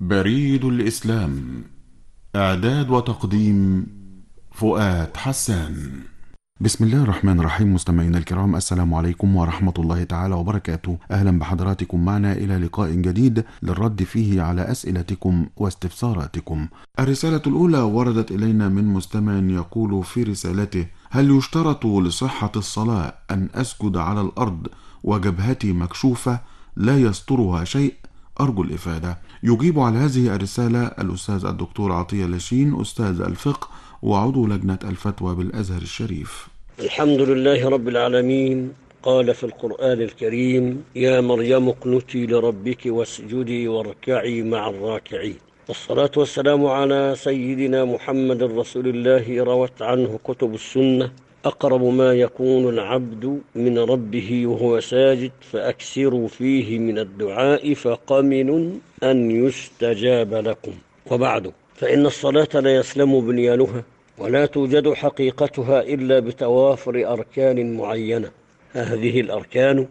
بريد الإسلام. إعداد وتقديم فؤاد حسان. بسم الله الرحمن الرحيم. مستمعينا الكرام، السلام عليكم ورحمة الله تعالى وبركاته. أهلا بحضراتكم معنا إلى لقاء جديد للرد فيه على أسئلتكم واستفساراتكم. الرسالة الأولى وردت إلينا من مستمع يقول في رسالته: هل يشترط لصحة الصلاة أن أسجد على الأرض وجبهتي مكشوفة لا يسترها شيء؟ أرجو الإفادة. يجيب على هذه الرسالة الأستاذ الدكتور عطية لاشين، أستاذ الفقه وعضو لجنة الفتوى بالأزهر الشريف. الحمد لله رب العالمين. قال في القرآن الكريم: يا مريم اقنتي لربك واسجدي واركعي مع الراكعين. والصلاة والسلام على سيدنا محمد رسول الله روت عنه كتب السنة: أقرب ما يكون العبد من ربه وهو ساجد فأكثروا فيه من الدعاء فقمن أن يستجاب لكم. وبعد، فإن الصلاة لا يسلم بنيانها ولا توجد حقيقتها إلا بتوافر أركان معينة. هذه الأركان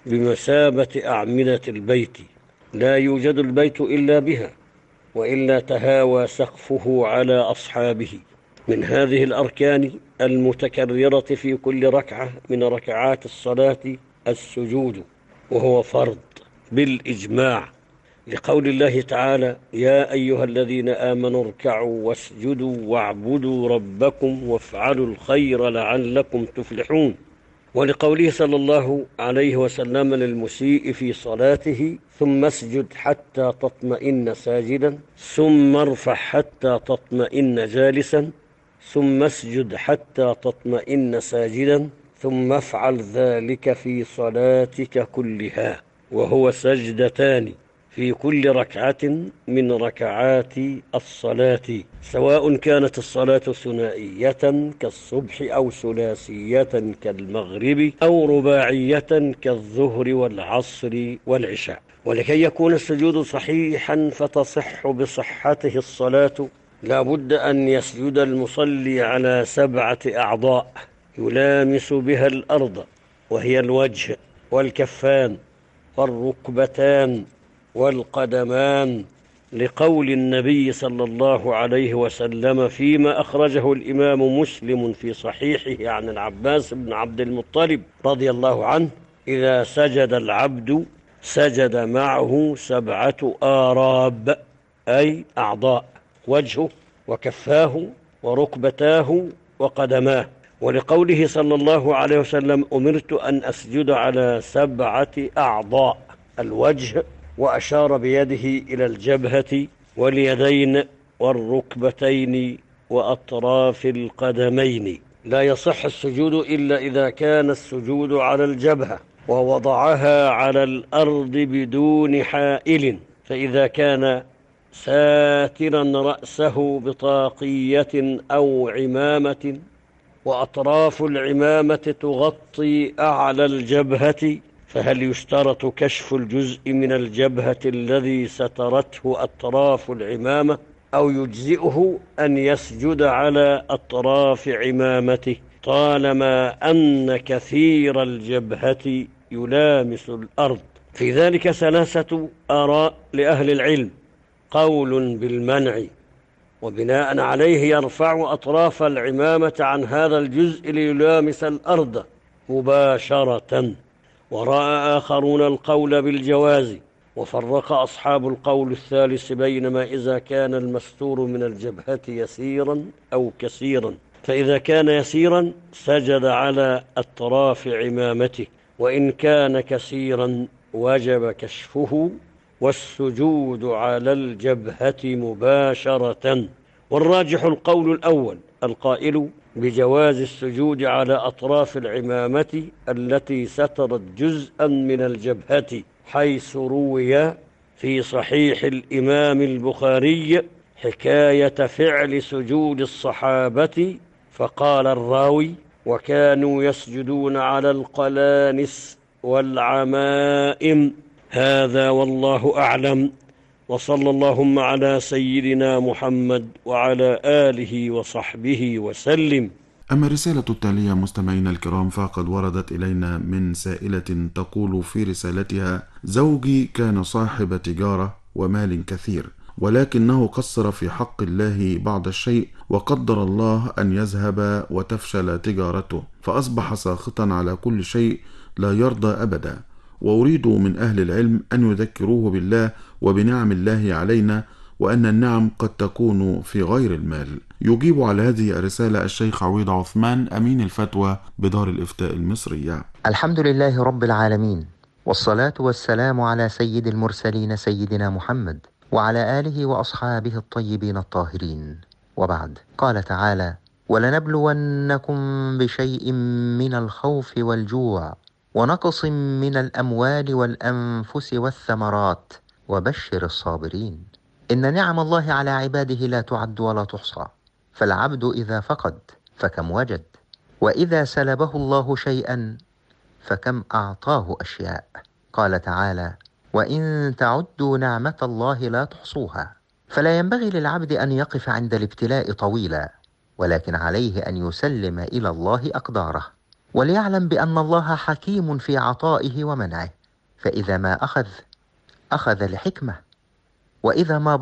بمثابة أعمدة البيت، لا يوجد البيت إلا بها، وإلا تهاوى سقفه على أصحابه. من هذه الأركان المتكررة في كل ركعة من ركعات الصلاة السجود، وهو فرض بالإجماع، لقول الله تعالى: يا أيها الذين آمنوا اركعوا واسجدوا واعبدوا ربكم وافعلوا الخير لعلكم تفلحون. ولقوله صلى الله عليه وسلم للمسيء في صلاته: ثم اسجد حتى تطمئن ساجدا، ثم ارفع حتى تطمئن جالسا، ثم اسجد حتى تطمئن ساجدا، ثم افعل ذلك في صلاتك كلها، وهو سجدتان في كل ركعة من ركعات الصلاة، سواء كانت الصلاة ثنائية كالصبح أو ثلاثية كالمغرب أو رباعية كالظهر والعصر والعشاء. ولكي يكون السجود صحيحا فتصح بصحته الصلاة، لا بد أن يسجد المصلي على 7 أعضاء يلامس بها الأرض، وهي الوجه والكفان والركبتان والقدمان، لقول النبي صلى الله عليه وسلم فيما أخرجه الإمام مسلم في صحيحه عن العباس بن عبد المطلب رضي الله عنه: إذا سجد العبد سجد معه 7 آراب، أي أعضاء: وجهه وكفاه وركبتاه وقدماه. ولقوله صلى الله عليه وسلم: أمرت أن أسجد على 7 أعضاء: الوجه، وأشار بيده إلى الجبهة واليدين والركبتين وأطراف القدمين. لا يصح السجود إلا إذا كان السجود على الجبهة ووضعها على الأرض بدون حائل، فإذا كان ساترا رأسه بطاقية أو عمامة وأطراف العمامة تغطي أعلى الجبهة، فهل يشترط كشف الجزء من الجبهة الذي سترته أطراف العمامة، أو يجزئه أن يسجد على أطراف عمامته طالما أن كثير الجبهة يلامس الأرض؟ في ذلك 3 آراء لأهل العلم: قول بالمنع، وبناء عليه يرفع أطراف العمامة عن هذا الجزء ليلامس الأرض مباشرة، ورأى آخرون القول بالجواز. وفرق أصحاب القول الثالث بين ما إذا كان المستور من الجبهة يسيرا أو كثيرا، فإذا كان يسيرا سجد على أطراف عمامته، وإن كان كثيرا وجب كشفه والسجود على الجبهة مباشرة. والراجح القول الأول القائل بجواز السجود على أطراف العمامة التي سترت جزءا من الجبهة، حيث روي في صحيح الإمام البخاري حكاية فعل سجود الصحابة، فقال الراوي: وكانوا يسجدون على القلانس والعمائم. هذا والله أعلم، وصلى اللهم على سيدنا محمد وعلى آله وصحبه وسلم. أما الرسالة التالية مستمعينا الكرام فقد وردت إلينا من سائلة تقول في رسالتها: زوجي كان صاحب تجارة ومال كثير، ولكنه قصر في حق الله بعض الشيء، وقدر الله أن يذهب وتفشل تجارته، فأصبح ساخطا على كل شيء لا يرضى أبدا. وأريد من أهل العلم أن يذكروه بالله وبنعم الله علينا، وأن النعم قد تكون في غير المال. يجيب على هذه الرسالة الشيخ عويض عثمان، أمين الفتوى بدار الإفتاء المصرية. الحمد لله رب العالمين، والصلاة والسلام على سيد المرسلين سيدنا محمد وعلى آله وأصحابه الطيبين الطاهرين، وبعد. قال تعالى: ولنبلونكم بشيء من الخوف والجوع ونقص من الأموال والأنفس والثمرات وبشر الصابرين. إن نعم الله على عباده لا تعد ولا تحصى، فالعبد إذا فقد فكم وجد، وإذا سلبه الله شيئا فكم أعطاه أشياء. قال تعالى: وإن تعدوا نعمة الله لا تحصوها. فلا ينبغي للعبد أن يقف عند الابتلاء طويلا، ولكن عليه أن يسلم إلى الله أقداره، وليعلم بأن الله حكيم في عطائه ومنعه، فإذا ما أخذ لحكمة، وإذا ما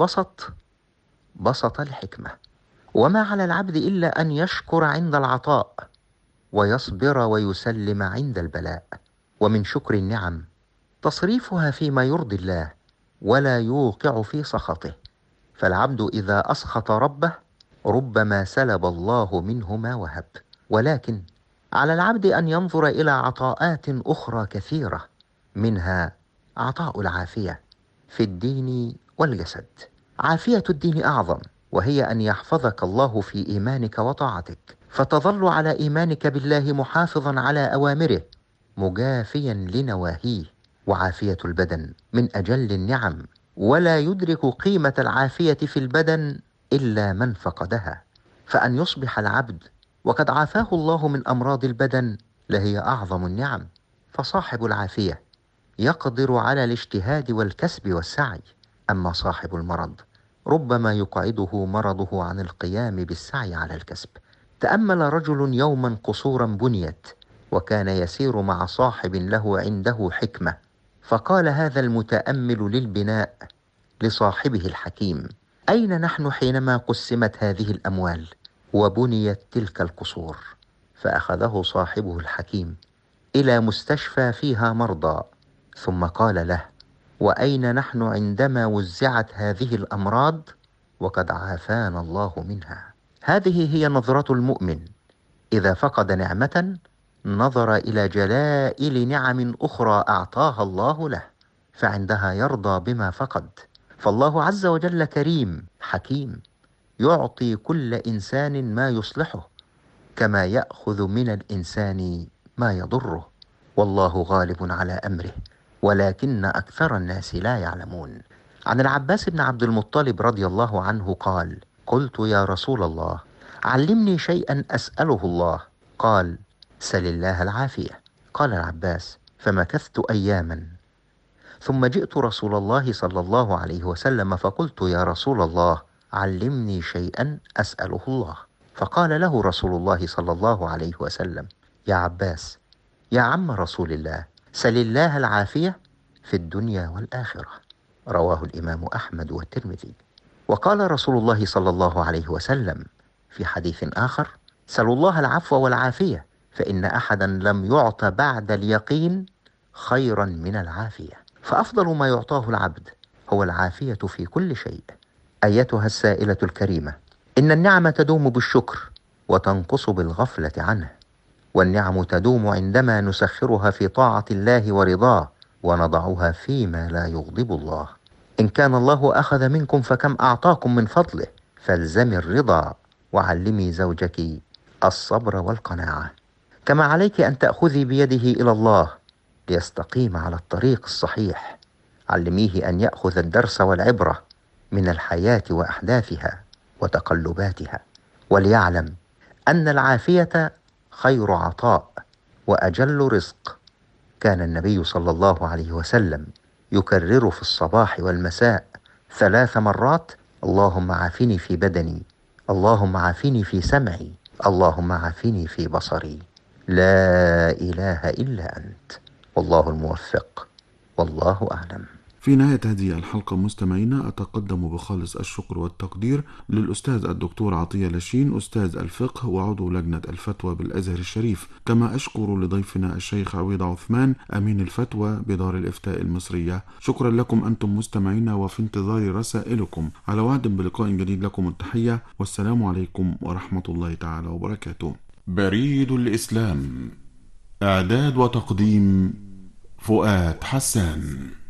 بسط لحكمة. وما على العبد إلا أن يشكر عند العطاء، ويصبر ويسلم عند البلاء. ومن شكر النعم تصريفها فيما يرضي الله ولا يوقع في سخطه، فالعبد إذا أسخط ربه ربما سلب الله منه ما وهب. ولكن على العبد أن ينظر إلى عطاءات أخرى كثيرة، منها عطاء العافية في الدين والجسد. عافية الدين أعظم، وهي أن يحفظك الله في إيمانك وطاعتك، فتظل على إيمانك بالله محافظا على أوامره مجافيا لنواهيه. وعافية البدن من أجل النعم، ولا يدرك قيمة العافية في البدن إلا من فقدها. فأن يصبح العبد وقد عافاه الله من أمراض البدن لهي أعظم النعم. فصاحب العافية يقدر على الاجتهاد والكسب والسعي، أما صاحب المرض ربما يقعده مرضه عن القيام بالسعي على الكسب. تأمل رجل يوما قصورا بنيت، وكان يسير مع صاحب له عنده حكمة، فقال هذا المتأمل للبناء لصاحبه الحكيم: أين نحن حينما قسمت هذه الأموال وبنيت تلك القصور؟ فأخذه صاحبه الحكيم إلى مستشفى فيها مرضى، ثم قال له: وأين نحن عندما وزعت هذه الأمراض وقد عافانا الله منها؟ هذه هي نظرة المؤمن، إذا فقد نعمة نظر إلى جلائل نعم أخرى أعطاها الله له، فعندها يرضى بما فقد. فالله عز وجل كريم حكيم، يعطي كل إنسان ما يصلحه، كما يأخذ من الإنسان ما يضره، والله غالب على أمره ولكن أكثر الناس لا يعلمون. عن العباس بن عبد المطلب رضي الله عنه قال: قلت يا رسول الله علمني شيئا أسأله الله. قال: سل الله العافية. قال العباس: فمكثت أياما، ثم جئت رسول الله صلى الله عليه وسلم فقلت: يا رسول الله علمني شيئا أسأله الله. فقال له رسول الله صلى الله عليه وسلم: يا عباس، يا عم رسول الله، سل الله العافية في الدنيا والآخرة. رواه الإمام أحمد والترمذي. وقال رسول الله صلى الله عليه وسلم في حديث آخر: سلوا الله العفو والعافية، فإن أحدا لم يعط بعد اليقين خيرا من العافية. فأفضل ما يعطاه العبد هو العافية في كل شيء. أيتها السائلة الكريمة، إن النعمة تدوم بالشكر وتنقص بالغفلة عنه، والنعم تدوم عندما نسخرها في طاعة الله ورضاه، ونضعها فيما لا يغضب الله. إن كان الله أخذ منكم فكم أعطاكم من فضله، فالزمي الرضا، وعلمي زوجك الصبر والقناعة. كما عليك أن تأخذي بيده إلى الله ليستقيم على الطريق الصحيح. علميه أن يأخذ الدرس والعبرة من الحياة وأحداثها وتقلباتها، وليعلم أن العافية خير عطاء وأجل رزق. كان النبي صلى الله عليه وسلم يكرر في الصباح والمساء 3 مرات: اللهم عافني في بدني، اللهم عافني في سمعي، اللهم عافني في بصري. لا إله إلا أنت. والله الموفق، والله أعلم. في نهاية هذه الحلقة مستمعينا أتقدم بخالص الشكر والتقدير للأستاذ الدكتور عطية لاشين أستاذ الفقه وعضو لجنة الفتوى بالأزهر الشريف، كما أشكر لضيفنا الشيخ عويض عثمان أمين الفتوى بدار الإفتاء المصرية. شكرا لكم أنتم مستمعينا، وفي انتظار رسائلكم. على وعد بلقاء جديد، لكم التحية والسلام عليكم ورحمة الله تعالى وبركاته. بريد الإسلام، إعداد وتقديم فؤاد حسان.